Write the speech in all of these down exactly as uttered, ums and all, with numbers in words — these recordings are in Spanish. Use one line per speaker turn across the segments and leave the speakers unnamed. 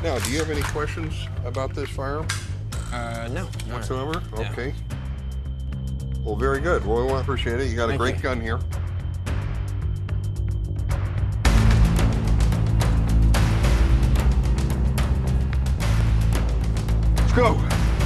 Now, do you have any questions about this firearm?
Uh, no. no.
Whatsoever?
Yeah.
Okay. Well, very good. Well, we appreciate it. You got a
Thank
great
you.
gun here. Let's go.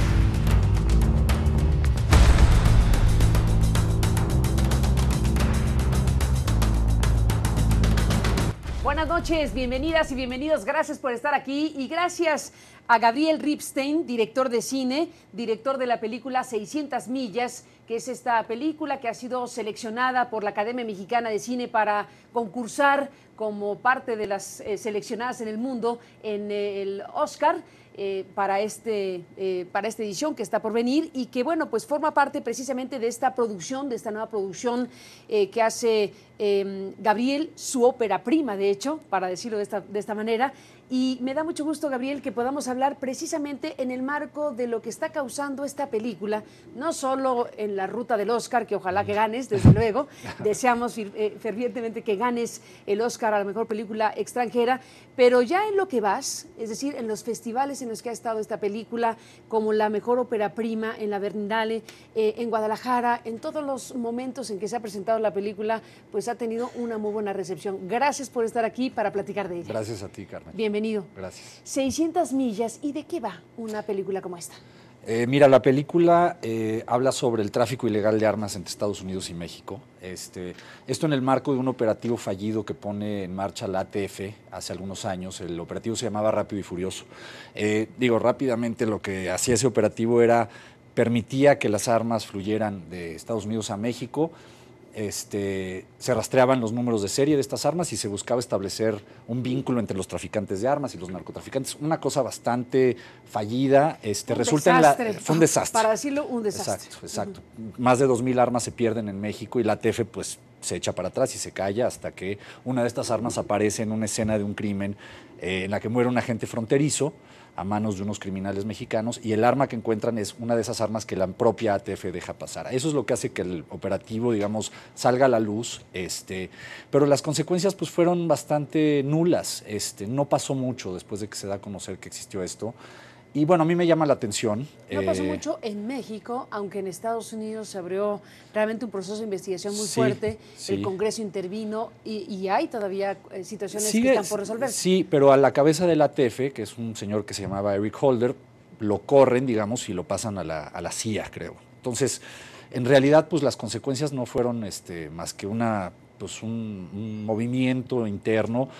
Buenas noches, bienvenidas y bienvenidos. Gracias por estar aquí y gracias a Gabriel Ripstein, director de cine, director de la película seiscientas millas, que es esta película que ha sido seleccionada por la Academia Mexicana de Cine para concursar como parte de las eh, seleccionadas en el mundo en eh, el Oscar. Eh, para, este, eh, para esta edición que está por venir y que, bueno, pues forma parte precisamente de esta producción, de esta nueva producción eh, que hace eh, Gabriel, su ópera prima, de hecho, para decirlo de esta, de esta manera. Y me da mucho gusto, Gabriel, que podamos hablar precisamente en el marco de lo que está causando esta película, no solo en la ruta del Oscar, que ojalá que ganes, desde luego, deseamos eh, fervientemente que ganes el Oscar a la mejor película extranjera, pero ya en lo que vas, es decir, en los festivales en los que ha estado esta película, como la mejor ópera prima en la Berlinale, eh, en Guadalajara, en todos los momentos en que se ha presentado la película, pues ha tenido una muy buena recepción. Gracias por estar aquí para platicar de ella.
Gracias a ti, Carmen.
Bienvenido.
Gracias.
seiscientas millas, ¿y de qué va una película como esta?
Eh, mira, la película eh, habla sobre el tráfico ilegal de armas entre Estados Unidos y México. Este, esto en el marco de un operativo fallido que pone en marcha la A T F hace algunos años. El operativo se llamaba Rápido y Furioso. Eh, digo, rápidamente lo que hacía ese operativo era, permitía que las armas fluyeran de Estados Unidos a México. Este, se rastreaban los números de serie de estas armas y se buscaba establecer un vínculo entre los traficantes de armas y los narcotraficantes. Una cosa bastante fallida. Este,
un
resulta
desastre.
En la, fue un desastre.
Para decirlo, un desastre.
Exacto, exacto. Uh-huh. Más de dos mil armas se pierden en México y la A T F pues, se echa para atrás y se calla hasta que una de estas armas aparece en una escena de un crimen eh, en la que muere un agente fronterizo a manos de unos criminales mexicanos, y el arma que encuentran es una de esas armas que la propia A T F deja pasar. Eso es lo que hace que el operativo, digamos, salga a la luz, este, pero las consecuencias pues fueron bastante nulas. Este, no pasó mucho después de que se da a conocer que existió esto. Y bueno, a mí me llama la atención.
No pasó
eh,
mucho en México, aunque en Estados Unidos se abrió realmente un proceso de investigación muy
sí,
fuerte,
sí.
el Congreso intervino y, y hay todavía eh, situaciones
Sigue,
que están por resolver.
Sí, pero a la cabeza de la A T F, que es un señor que se llamaba Eric Holder, lo corren, digamos, y lo pasan a la, a la C I A, creo. Entonces, en realidad, pues las consecuencias no fueron este, más que una, pues, un, un movimiento interno.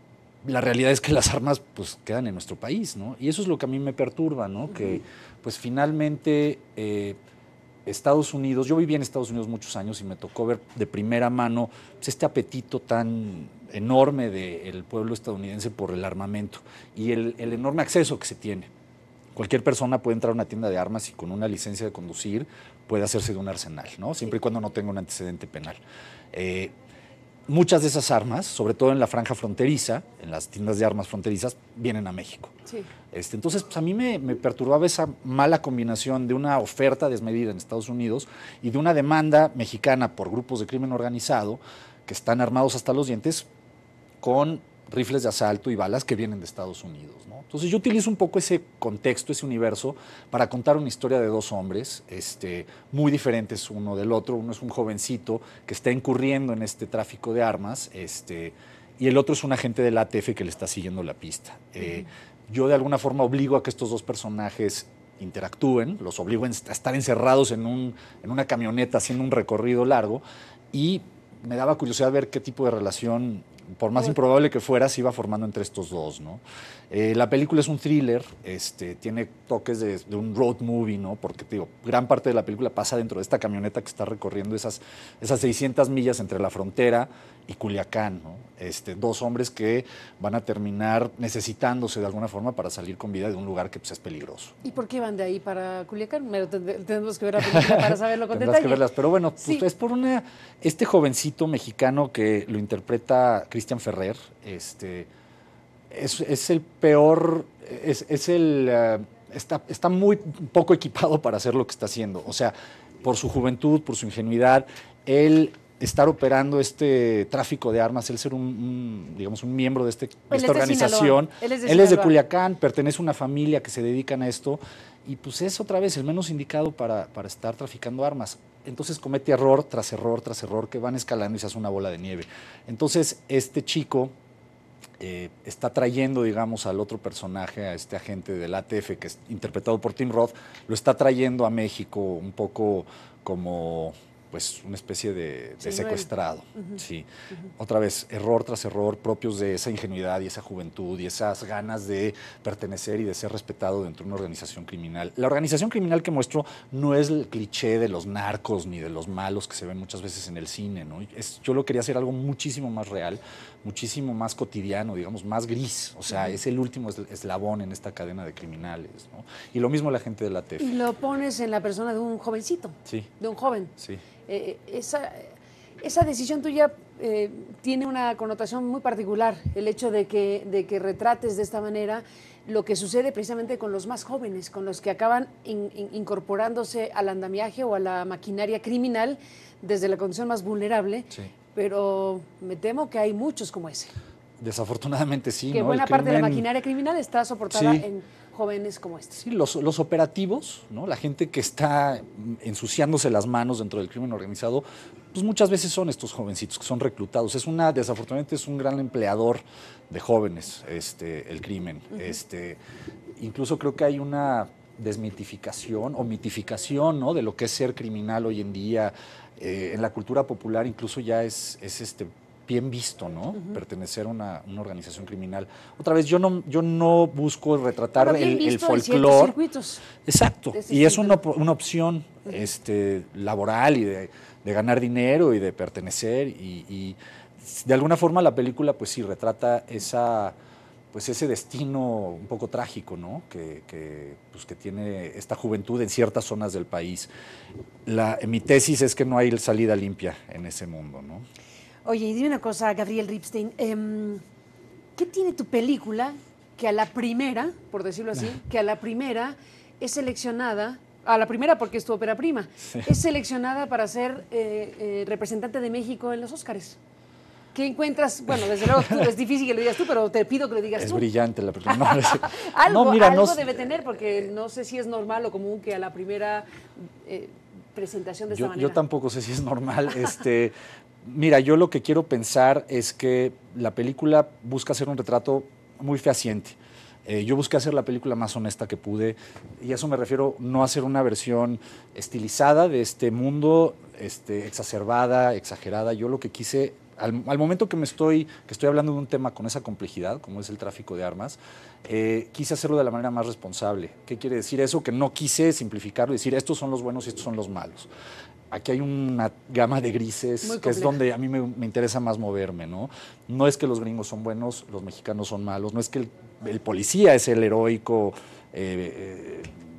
La realidad es que las armas pues quedan en nuestro país, ¿no? Y eso es lo que a mí me perturba, ¿no? Uh-huh. Que pues finalmente eh, Estados Unidos, yo viví en Estados Unidos muchos años y me tocó ver de primera mano pues, este apetito tan enorme del pueblo estadounidense por el armamento y el, el enorme acceso que se tiene. Cualquier persona puede entrar a una tienda de armas y con una licencia de conducir puede hacerse de un arsenal, ¿no? Siempre y cuando no tenga un antecedente penal. Eh, Muchas de esas armas, sobre todo en la franja fronteriza, en las tiendas de armas fronterizas, vienen a México.
Sí.
Este, entonces, pues a mí me, me perturbaba esa mala combinación de una oferta desmedida en Estados Unidos y de una demanda mexicana por grupos de crimen organizado que están armados hasta los dientes con rifles de asalto y balas que vienen de Estados Unidos, ¿no? Entonces yo utilizo un poco ese contexto, ese universo, para contar una historia de dos hombres este, muy diferentes uno del otro. Uno es un jovencito que está incurriendo en este tráfico de armas este, y el otro es un agente de la A T F que le está siguiendo la pista. Eh, uh-huh. Yo de alguna forma obligo a que estos dos personajes interactúen, los obligo a estar encerrados en, un, en una camioneta haciendo un recorrido largo y me daba curiosidad ver qué tipo de relación, por más improbable que fuera, se iba formando entre estos dos, ¿no? Eh, la película es un thriller, este, tiene toques de, de un road movie, ¿no? Porque, te digo, gran parte de la película pasa dentro de esta camioneta que está recorriendo esas, esas seiscientas millas entre la frontera y Culiacán, ¿no? Este, dos hombres que van a terminar necesitándose de alguna forma para salir con vida de un lugar que pues, es peligroso.
¿Y por qué van de ahí para Culiacán? Tenemos que ver la película para saberlo con
Tendrás
detalle.
que verlas, pero bueno,
sí.
pues es por una, este jovencito mexicano que lo interpreta Cristian Ferrer, este, es, es el peor, es, es el, uh, está, está muy poco equipado para hacer lo que está haciendo, o sea, por su juventud, por su ingenuidad, él estar operando este tráfico de armas, él ser un, un digamos, un miembro de, este, de
Él
esta
es de
organización.
Sinaloa. Él es de
Él es de
Sinaloa.
Culiacán, pertenece a una familia que se dedican a esto y pues es otra vez el menos indicado para, para estar traficando armas. Entonces comete error tras error tras error que van escalando y se hace una bola de nieve. Entonces este chico eh, está trayendo, digamos, al otro personaje, a este agente del A T F que es interpretado por Tim Roth, lo está trayendo a México un poco como pues una especie de, de
Sí,
secuestrado.
Uh-huh.
Sí. Uh-huh. Otra vez, error tras error, propios de esa ingenuidad y esa juventud y esas ganas de pertenecer y de ser respetado dentro de una organización criminal. La organización criminal que muestro no es el cliché de los narcos ni de los malos que se ven muchas veces en el cine, ¿no? Es, yo lo quería hacer algo muchísimo más real, muchísimo más cotidiano, digamos, más gris. O sea, uh-huh. es el último eslabón en esta cadena de criminales, ¿no? Y lo mismo la gente de la T F.
Y lo pones en la persona de un jovencito.
Sí.
De un joven.
Sí.
Eh, esa, esa decisión tuya eh, tiene una connotación muy particular, el hecho de que, de que retrates de esta manera lo que sucede precisamente con los más jóvenes, con los que acaban in, in, incorporándose al andamiaje o a la maquinaria criminal desde la condición más vulnerable, sí. Pero me temo que hay muchos como ese.
Desafortunadamente sí.
Que
¿no?
buena
El
parte
crimen...
de la maquinaria criminal está soportada
sí.
en jóvenes como este.
Sí, los, los operativos, ¿no? La gente que está ensuciándose las manos dentro del crimen organizado, pues muchas veces son estos jovencitos que son reclutados. Es una, desafortunadamente es un gran empleador de jóvenes, este, el crimen. Uh-huh. Este, incluso creo que hay una desmitificación o mitificación, ¿no? De lo que es ser criminal hoy en día. Eh, en la cultura popular incluso ya es, es este bien visto, ¿no? Uh-huh. Pertenecer a una, una organización criminal. Otra vez, yo no, yo no busco retratar
Ahora,
el, el folclore. Exacto. Y es una, una opción uh-huh. este, laboral y de, de ganar dinero y de pertenecer. Y, y de alguna forma la película, pues sí, retrata esa, pues ese destino un poco trágico, ¿no? Que, que, pues, que tiene esta juventud en ciertas zonas del país. La, mi tesis es que no hay salida limpia en ese mundo, ¿no?
Oye, y dime una cosa, Gabriel Ripstein, eh, ¿qué tiene tu película que a la primera, por decirlo así, que a la primera es seleccionada, a la primera porque es tu ópera prima, sí. es seleccionada para ser eh, eh, representante de México en los Óscares? ¿Qué encuentras? Bueno, desde luego tú, es difícil que lo digas tú, pero te pido que lo digas
es
tú.
Es brillante la película. No, es,
algo
no, mira,
algo
no,
debe tener, porque no sé si es normal o común que a la primera eh, presentación de esta
yo,
manera.
Yo tampoco sé si es normal. este... Mira, yo lo que quiero pensar es que la película busca hacer un retrato muy fehaciente. Eh, yo busqué hacer la película más honesta que pude, y a eso me refiero, no hacer una versión estilizada de este mundo, este, exacerbada, exagerada. Yo lo que quise, al, al momento que me estoy, que estoy hablando de un tema con esa complejidad, como es el tráfico de armas, eh, quise hacerlo de la manera más responsable. ¿Qué quiere decir eso? Que no quise simplificarlo y decir, estos son los buenos y estos son los malos. Aquí hay una gama de grises, que es donde a mí me, me interesa más moverme, ¿no? No es que los gringos son buenos, los mexicanos son malos, no es que el, el policía es el heroico, eh,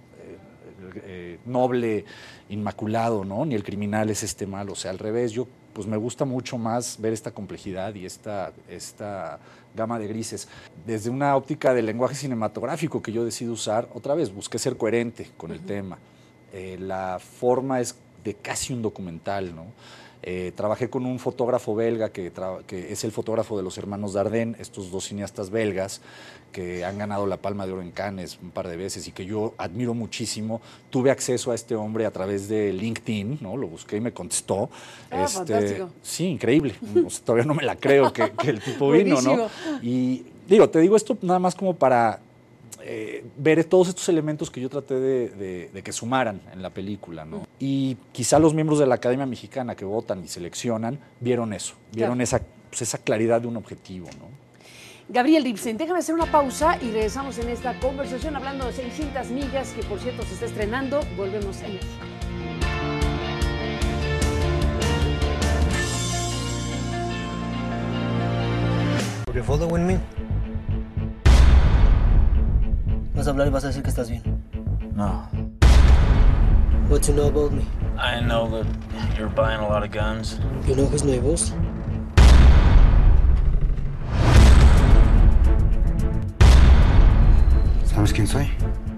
eh, eh, noble, inmaculado, ¿no? Ni el criminal es este malo, o sea, al revés. Yo, pues me gusta mucho más ver esta complejidad y esta, esta gama de grises. Desde una óptica del lenguaje cinematográfico que yo decido usar, otra vez, busqué ser coherente con el uh-huh. tema. Eh, la forma es de casi un documental, ¿no? Eh, trabajé con un fotógrafo belga que, que es el fotógrafo de los hermanos Dardenne, estos dos cineastas belgas que han ganado la Palma de Oro en Cannes un par de veces y que yo admiro muchísimo. Tuve acceso a este hombre a través de LinkedIn, ¿no? Lo busqué y me contestó.
Ah,
este,
fantástico.
Sí, increíble. O sea, todavía no me la creo que, que el tipo vino, ¿no? Y digo, te digo esto nada más como para Eh, ver todos estos elementos que yo traté de, de, de que sumaran en la película, ¿no? Y quizá los miembros de la Academia Mexicana que votan y seleccionan vieron eso, vieron claro. esa, pues esa claridad de un objetivo, ¿no?
Gabriel Ripstein, déjame hacer una pausa y regresamos en esta conversación hablando de seiscientas millas, que por cierto se está estrenando. Volvemos en México.
¿You're following me? Vas a hablar y vas a decir que estás bien.
No.
What you know about me?
I know that you're buying a lot of guns.
You know who's my boss?
¿Sabes quién soy?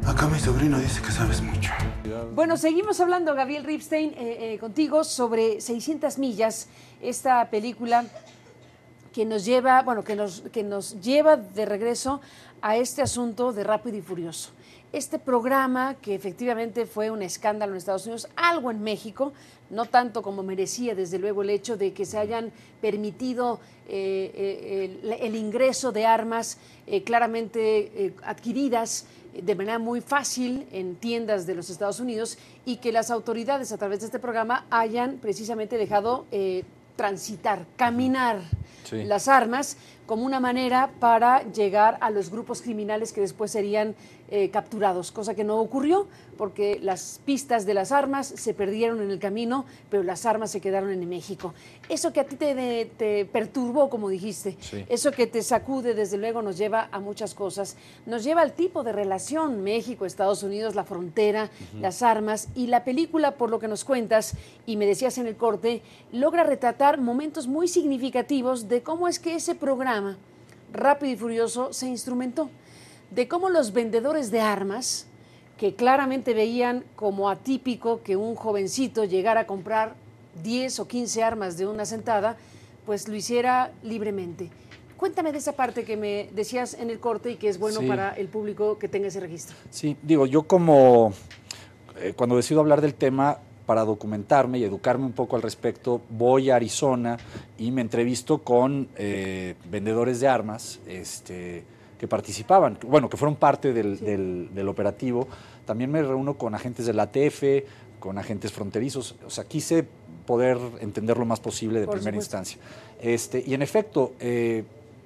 Acá mi sobrino dice que sabes mucho.
Bueno, seguimos hablando, Gabriel Ripstein, eh, eh, contigo sobre seiscientas millas, esta película que nos lleva, bueno, que nos, que nos lleva de regreso a este asunto de Rápido y Furioso. Este programa que efectivamente fue un escándalo en Estados Unidos, algo en México, no tanto como merecía desde luego el hecho de que se hayan permitido eh, eh, el, el ingreso de armas eh, claramente eh, adquiridas de manera muy fácil en tiendas de los Estados Unidos y que las autoridades a través de este programa hayan precisamente dejado eh, transitar, caminar sí. las armas como una manera para llegar a los grupos criminales que después serían eh, capturados, cosa que no ocurrió porque las pistas de las armas se perdieron en el camino, pero las armas se quedaron en México. Eso que a ti te, te perturbó, como dijiste, sí. eso que te sacude, desde luego nos lleva a muchas cosas. Nos lleva al tipo de relación México, Estados Unidos, la frontera, uh-huh. las armas, y la película, por lo que nos cuentas, y me decías en el corte, logra retratar momentos muy significativos de cómo es que ese programa Rápido y Furioso se instrumentó, de cómo los vendedores de armas, que claramente veían como atípico que un jovencito llegara a comprar diez o quince armas de una sentada, pues lo hiciera libremente. Cuéntame de esa parte que me decías en el corte y que es bueno sí. para el público que tenga ese registro.
Sí, digo, yo como eh, cuando decido hablar del tema, para documentarme y educarme un poco al respecto, voy a Arizona y me entrevisto con eh, vendedores de armas este, que participaban, bueno, que fueron parte del, sí. del, del operativo. También me reúno con agentes del A T F, con agentes fronterizos. O sea, quise poder entender lo más posible de Por primera supuesto. instancia. Este, y en efecto, eh,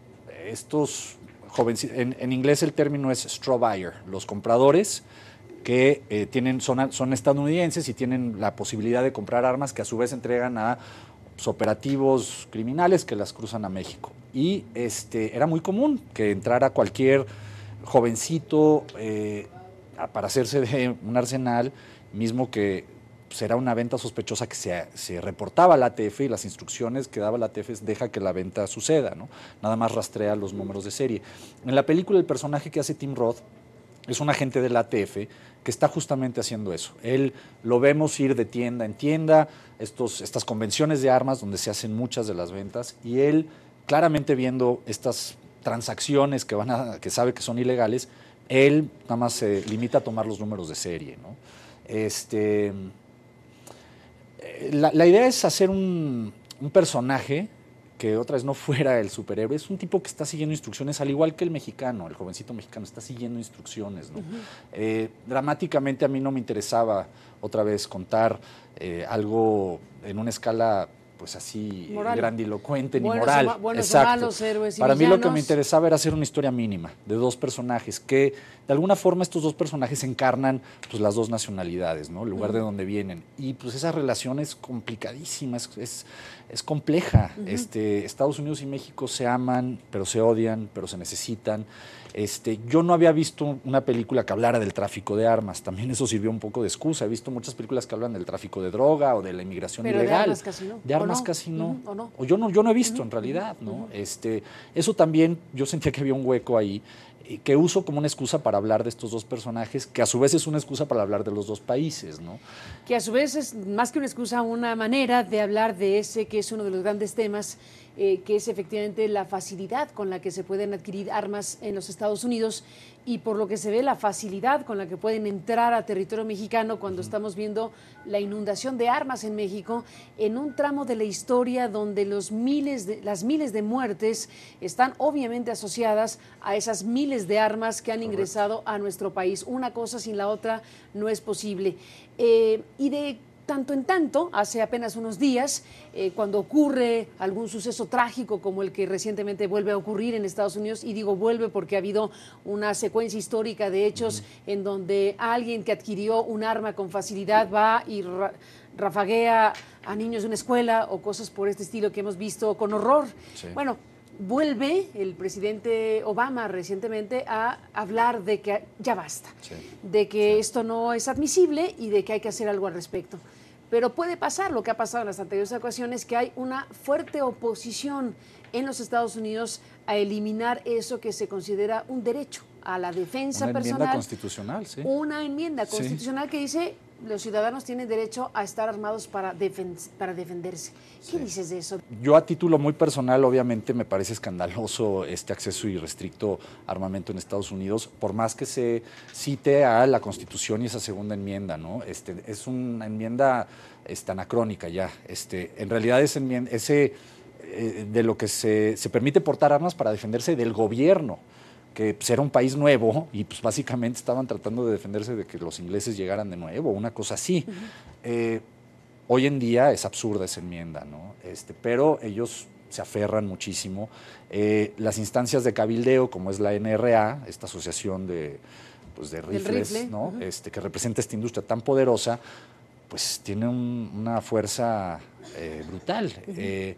estos jóvenes, en, en inglés el término es straw buyer, los compradores que eh, tienen, son, son estadounidenses y tienen la posibilidad de comprar armas que a su vez entregan a pues, operativos criminales que las cruzan a México. Y este, era muy común que entrara cualquier jovencito eh, para hacerse de un arsenal, mismo que pues, era una venta sospechosa que se, se reportaba al A T F y las instrucciones que daba el A T F es deja que la venta suceda, ¿no? Nada más rastrea los números de serie. En la película el personaje que hace Tim Roth es un agente del A T F que está justamente haciendo eso. Él lo vemos ir de tienda en tienda, estos, estas convenciones de armas donde se hacen muchas de las ventas, y él claramente viendo estas transacciones que, van a, que sabe que son ilegales, él nada más se limita a tomar los números de serie, ¿no? Este, la, la idea es hacer un, un personaje que otra vez no fuera el superhéroe, es un tipo que está siguiendo instrucciones, al igual que el mexicano, el jovencito mexicano, está siguiendo instrucciones, ¿no? Uh-huh. eh, dramáticamente a mí no me interesaba otra vez contar eh, algo en una escala pues así moral. grandilocuente ni
buenos
moral.
O ma- buenos
Exacto.
o malos, héroes y
Para
villanos.
mí lo que me interesaba era hacer una historia mínima de dos personajes que de alguna forma estos dos personajes encarnan pues las dos nacionalidades, ¿no? El lugar uh-huh. de donde vienen. Y pues esa relación es complicadísima, es, es, es compleja. Uh-huh. Este, Estados Unidos y México se aman, pero se odian, pero se necesitan. Este, yo no había visto una película que hablara del tráfico de armas, también eso sirvió un poco de excusa. He visto muchas películas que hablan del tráfico de droga o de la inmigración
pero
ilegal.
De armas casi no.
De armas
no?
casi no.
Uh-huh. ¿O no?
O yo no, yo no he visto
uh-huh.
en realidad, ¿no?
Uh-huh.
Este, eso también, yo sentía que había un hueco ahí, que uso como una excusa para hablar de estos dos personajes, que a su vez es una excusa para hablar de los dos países, ¿no?
Que a su vez es más que una excusa, una manera de hablar de ese que es uno de los grandes temas, eh, que es efectivamente la facilidad con la que se pueden adquirir armas en los Estados Unidos y por lo que se ve la facilidad con la que pueden entrar a territorio mexicano cuando uh-huh. estamos viendo la inundación de armas en México, en un tramo de la historia donde los miles de, las miles de muertes están obviamente asociadas a esas miles de armas que han Correcto. ingresado a nuestro país. Una cosa sin la otra no es posible. Eh, y de tanto en tanto, hace apenas unos días, eh, cuando ocurre algún suceso trágico como el que recientemente vuelve a ocurrir en Estados Unidos, y digo vuelve porque ha habido una secuencia histórica de hechos uh-huh. en donde alguien que adquirió un arma con facilidad va y ra- rafaguea a niños de una escuela o cosas por este estilo que hemos visto con horror. Sí. Bueno, vuelve el presidente Obama recientemente a hablar de que ya basta, sí, de que sí. esto no es admisible y de que hay que hacer algo al respecto. Pero puede pasar lo que ha pasado en las anteriores ocasiones, que hay una fuerte oposición en los Estados Unidos a eliminar eso que se considera un derecho, a la defensa
Una
personal.
enmienda constitucional, sí.
Una enmienda
Sí.
constitucional que dice los ciudadanos tienen derecho a estar armados para, defen para defenderse. ¿Qué
Sí.
dices de eso?
Yo a título muy personal, obviamente, me parece escandaloso este acceso irrestricto a armamento en Estados Unidos, por más que se cite a la Constitución y esa segunda enmienda, ¿no? Este, es una enmienda este, anacrónica ya. Este, en realidad es enmienda, ese eh, de lo que se, se permite portar armas para defenderse del gobierno, que pues, era un país nuevo y pues básicamente estaban tratando de defenderse de que los ingleses llegaran de nuevo, una cosa así. Uh-huh. eh, hoy en día es absurda esa enmienda, ¿no? Este, pero ellos se aferran muchísimo. Eh, las instancias de cabildeo, como es la N R A, esta asociación de, pues, de rifles,
rifle.
¿no?
Uh-huh.
este, que representa esta industria tan poderosa, pues tiene un, una fuerza eh, brutal. Uh-huh. eh,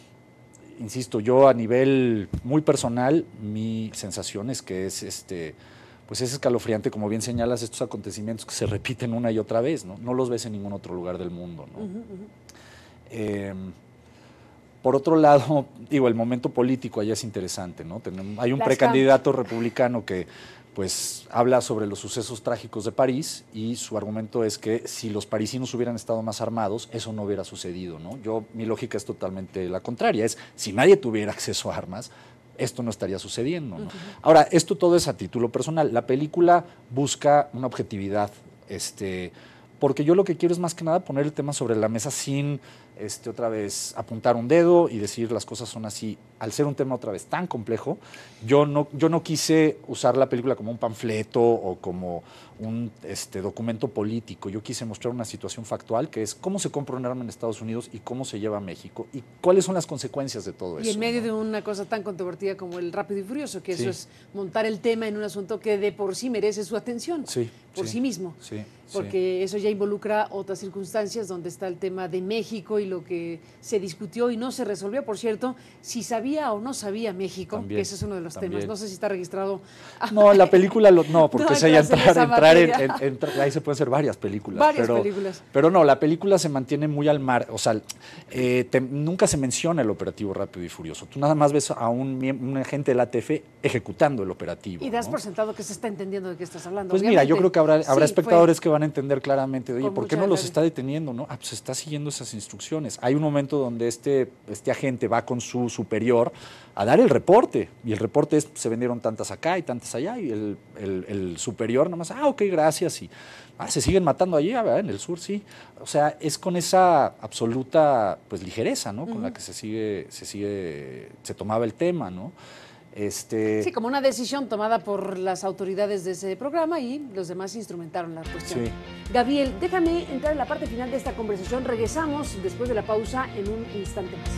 Insisto, yo a nivel muy personal, mi sensación es que es este, pues es escalofriante, como bien señalas, estos acontecimientos que se repiten una y otra vez, ¿no? No los ves en ningún otro lugar del mundo, ¿no? Uh-huh, uh-huh. Eh, por otro lado, digo, el momento político allá es interesante, ¿no? Tenemos, hay un Las precandidato camp- republicano que pues habla sobre los sucesos trágicos de París y su argumento es que si los parisinos hubieran estado más armados, eso no hubiera sucedido, ¿no? Yo, mi lógica es totalmente la contraria, es si nadie tuviera acceso a armas, esto no estaría sucediendo, ¿no? Uh-huh. Ahora, esto todo es a título personal. La película busca una objetividad, este, porque yo lo que quiero es más que nada poner el tema sobre la mesa sin, este, otra vez, apuntar un dedo y decir las cosas son así. Al ser un tema otra vez tan complejo, yo no, yo no quise usar la película como un panfleto o como un este, documento político. Yo quise mostrar una situación factual que es cómo se compra un arma en Estados Unidos y cómo se lleva a México y cuáles son las consecuencias de todo eso.
Y en medio, ¿no?, de una cosa tan controvertida como el Rápido y Furioso, que sí. eso es montar el tema en un asunto que de por sí merece su atención,
sí,
por sí, sí mismo.
Sí,
porque
sí.
eso ya involucra otras circunstancias donde está el tema de México y lo que se discutió y no se resolvió, por cierto, si sabía o no sabía México, también, que ese es uno de los también. temas. No sé si está registrado.
No, la película, lo, no, porque no, esa ya entrar, entrar en, en, en, ahí se pueden hacer varias películas.
Varias
pero,
películas.
Pero no, la película se mantiene muy al mar, o sea, eh, te, nunca se menciona el operativo Rápido y Furioso. Tú nada más ves a un, un agente de la A T F ejecutando el operativo.
Y das
¿no?
por sentado que se está entendiendo de qué estás hablando.
Pues
obviamente.
mira, yo creo que habrá, habrá
sí,
espectadores
fue.
que van a entender claramente, oye,
Con
¿por qué no
claridad.
los está deteniendo? ¿No? Ah, pues está siguiendo esas instrucciones. Hay un momento donde este, este agente va con su superior a dar el reporte, y el reporte es, se vendieron tantas acá y tantas allá, y el, el, el superior nada más, ah, ok, gracias, y ah, se siguen matando allí, ¿verdad? En el sur, sí. O sea, es con esa absoluta, pues, ligereza, ¿no? Con uh-huh. la que se sigue, se sigue, se tomaba el tema, ¿no? Este...
Sí, como una decisión tomada por las autoridades de ese programa y los demás instrumentaron la cuestión.
Sí.
Gabriel, déjame entrar en la parte final de esta conversación. Regresamos después de la pausa en un instante más.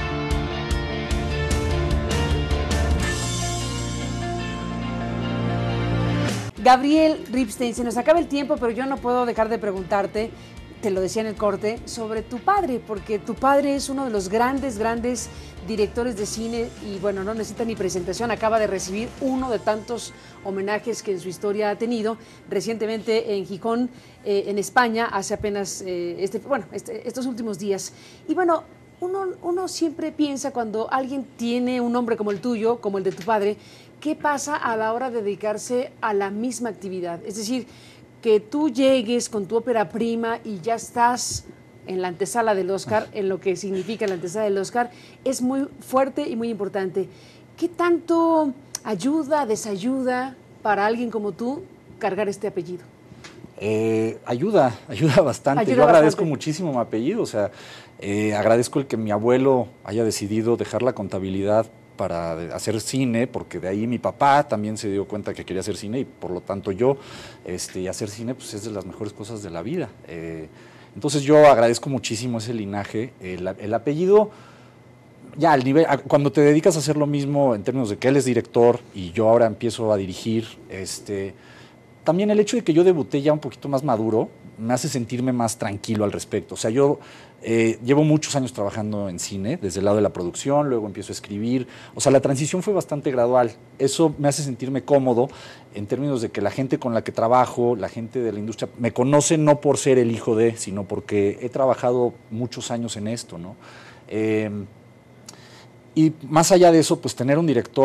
Gabriel Ripstein, se nos acaba el tiempo, pero yo no puedo dejar de preguntarte, te lo decía en el corte, sobre tu padre, porque tu padre es uno de los grandes, grandes directores de cine y bueno, no necesita ni presentación, acaba de recibir uno de tantos homenajes que en su historia ha tenido, recientemente en Gijón, eh, en España, hace apenas, eh, este, bueno, este, estos últimos días. Y bueno, uno, uno siempre piensa cuando alguien tiene un nombre como el tuyo, como el de tu padre, ¿qué pasa a la hora de dedicarse a la misma actividad? Es decir, que tú llegues con tu ópera prima y ya estás en la antesala del Oscar, en lo que significa la antesala del Oscar, es muy fuerte y muy importante. ¿Qué tanto ayuda, desayuda para alguien como tú cargar este apellido?
Eh, ayuda, ayuda bastante.
Ayuda
Yo agradezco
bastante.
muchísimo mi apellido, o sea, eh, agradezco el que mi abuelo haya decidido dejar la contabilidad para hacer cine, porque de ahí mi papá también se dio cuenta que quería hacer cine y por lo tanto yo, este, y hacer cine pues es de las mejores cosas de la vida. Eh, entonces yo agradezco muchísimo ese linaje. El, el apellido, ya al nivel, cuando te dedicas a hacer lo mismo en términos de que él es director y yo ahora empiezo a dirigir, este, también el hecho de que yo debuté ya un poquito más maduro me hace sentirme más tranquilo al respecto. O sea, yo eh, llevo muchos años trabajando en cine, desde el lado de la producción, luego empiezo a escribir. O sea, la transición fue bastante gradual. Eso me hace sentirme cómodo en términos de que la gente con la que trabajo, la gente de la industria, me conoce no por ser el hijo de, sino porque he trabajado muchos años en esto, ¿no? Eh, y más allá de eso, pues tener un director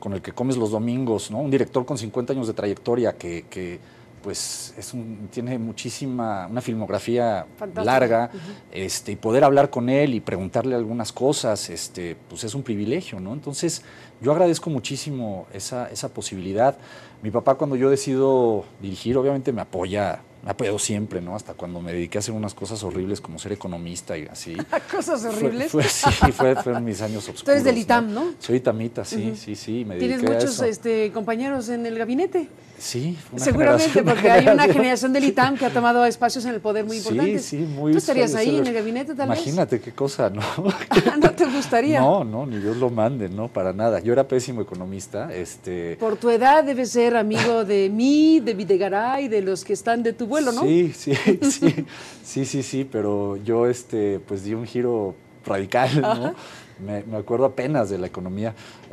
con el que comes los domingos, ¿no? Un director con cincuenta años de trayectoria que, que pues es un, tiene muchísima, una filmografía
Fantástico.
larga,
Uh-huh.
este, y poder hablar con él y preguntarle algunas cosas, este, pues es un privilegio, ¿no? Entonces, yo agradezco muchísimo esa, esa posibilidad. Mi papá, cuando yo decido dirigir, obviamente me apoya, me ha apoyado siempre, ¿no? Hasta cuando me dediqué a hacer unas cosas horribles como ser economista y así.
Cosas horribles.
Fue, fue, sí, fue, fueron mis años oscuros.
Tú eres del ITAM, ¿no?
Soy itamita, sí,
Uh-huh.
sí, sí. Me
¿Tienes
dediqué a
muchos
eso.
este, compañeros en el gabinete?
Sí, una
Seguramente,
generación,
porque hay una generación del ITAM que ha tomado espacios en el poder muy importantes.
Sí, sí, muy.
¿Tú estarías
suele
ahí
ser-
en el gabinete, tal
Imagínate qué cosa, ¿no?
vez? ¿No te gustaría?
No, no, ni Dios lo mande, no, para nada. Yo era pésimo economista, este.
Por tu edad debes ser amigo de mí, de Videgaray, de los que están de tu vuelo, ¿no?
Sí, sí, sí, sí, sí, sí, pero yo, este, pues di un giro radical, ¿no? Me, me acuerdo apenas de la economía,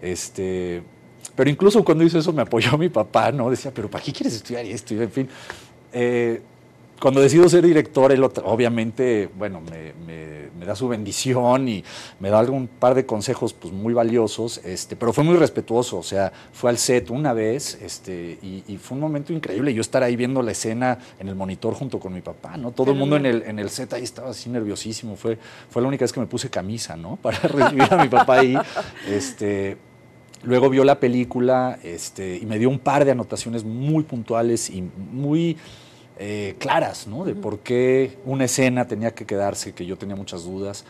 este. Pero incluso cuando hizo eso me apoyó mi papá, ¿no? Decía, pero ¿para qué quieres estudiar esto? Y en fin, eh, cuando decido ser director, él otra- obviamente, bueno, me, me- me da su bendición y me da algún par de consejos pues, muy valiosos, este, pero fue muy respetuoso, o sea, fue al set una vez este, y, y fue un momento increíble yo estar ahí viendo la escena en el monitor junto con mi papá, ¿no? Todo el mundo en el, en el set ahí estaba así nerviosísimo, fue, fue la única vez que me puse camisa, ¿no? Para recibir a mi papá ahí, este... Luego vio la película este, y me dio un par de anotaciones muy puntuales y muy eh, claras, ¿no? De por qué una escena tenía que quedarse, que yo tenía muchas dudas.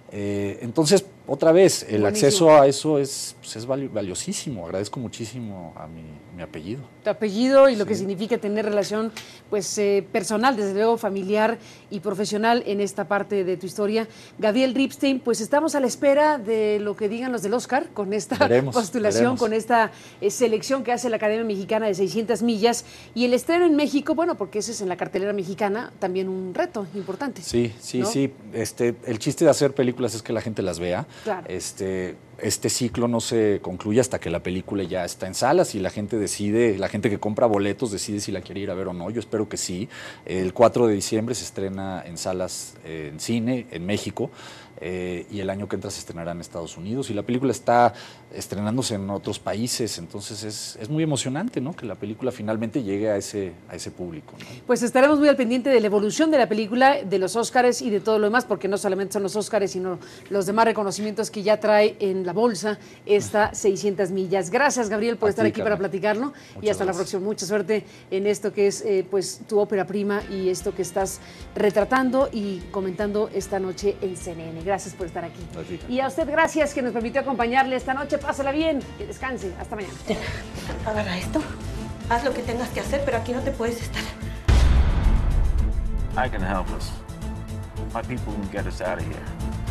Eh, entonces, otra vez, el
Buenísimo.
acceso a eso es, pues, es vali- valiosísimo. Agradezco muchísimo a mi, mi apellido.
Tu apellido y lo que
Sí.
significa tener relación pues eh, personal, desde luego familiar y profesional en esta parte de tu historia. Gabriel Ripstein, pues estamos a la espera de lo que digan los del Oscar con esta
Veremos,
postulación,
veremos.
con esta eh, selección que hace la Academia Mexicana de seiscientas millas y el estreno en México, bueno, porque ese es en la cartelera mexicana también un reto importante.
Sí, sí,
¿no?
sí. Este, el chiste de hacer películas es que la gente las vea.
Claro.
Este, este ciclo no se concluye hasta que la película ya está en salas y la gente decide, la gente que compra boletos decide si la quiere ir a ver o no. Yo espero que sí. El cuatro de diciembre se estrena en salas, eh, en cine, en México. Eh, y el año que entra se estrenará en Estados Unidos y la película está estrenándose en otros países, entonces es, es muy emocionante, ¿no? Que la película finalmente llegue a ese, a ese público, ¿no?
Pues estaremos muy al pendiente de la evolución de la película, de los Óscares y de todo lo demás, porque no solamente son los Óscares, sino los demás reconocimientos que ya trae en la bolsa esta seiscientas millas. Gracias, Gabriel, por
A
estar
ti,
aquí para
Carmen.
platicarlo y
Muchas
hasta la
gracias.
próxima. Mucha suerte en esto que es eh, pues tu ópera prima y esto que estás retratando y comentando esta noche en C N N. Gracias por estar aquí.
A ti, Carmen.
Y a usted, gracias que nos permitió acompañarle esta noche. Pásala bien, que descanse. Hasta mañana.
Agarra esto, haz lo que tengas que hacer, pero aquí no te puedes estar.
I can help us. My people can get us out of here.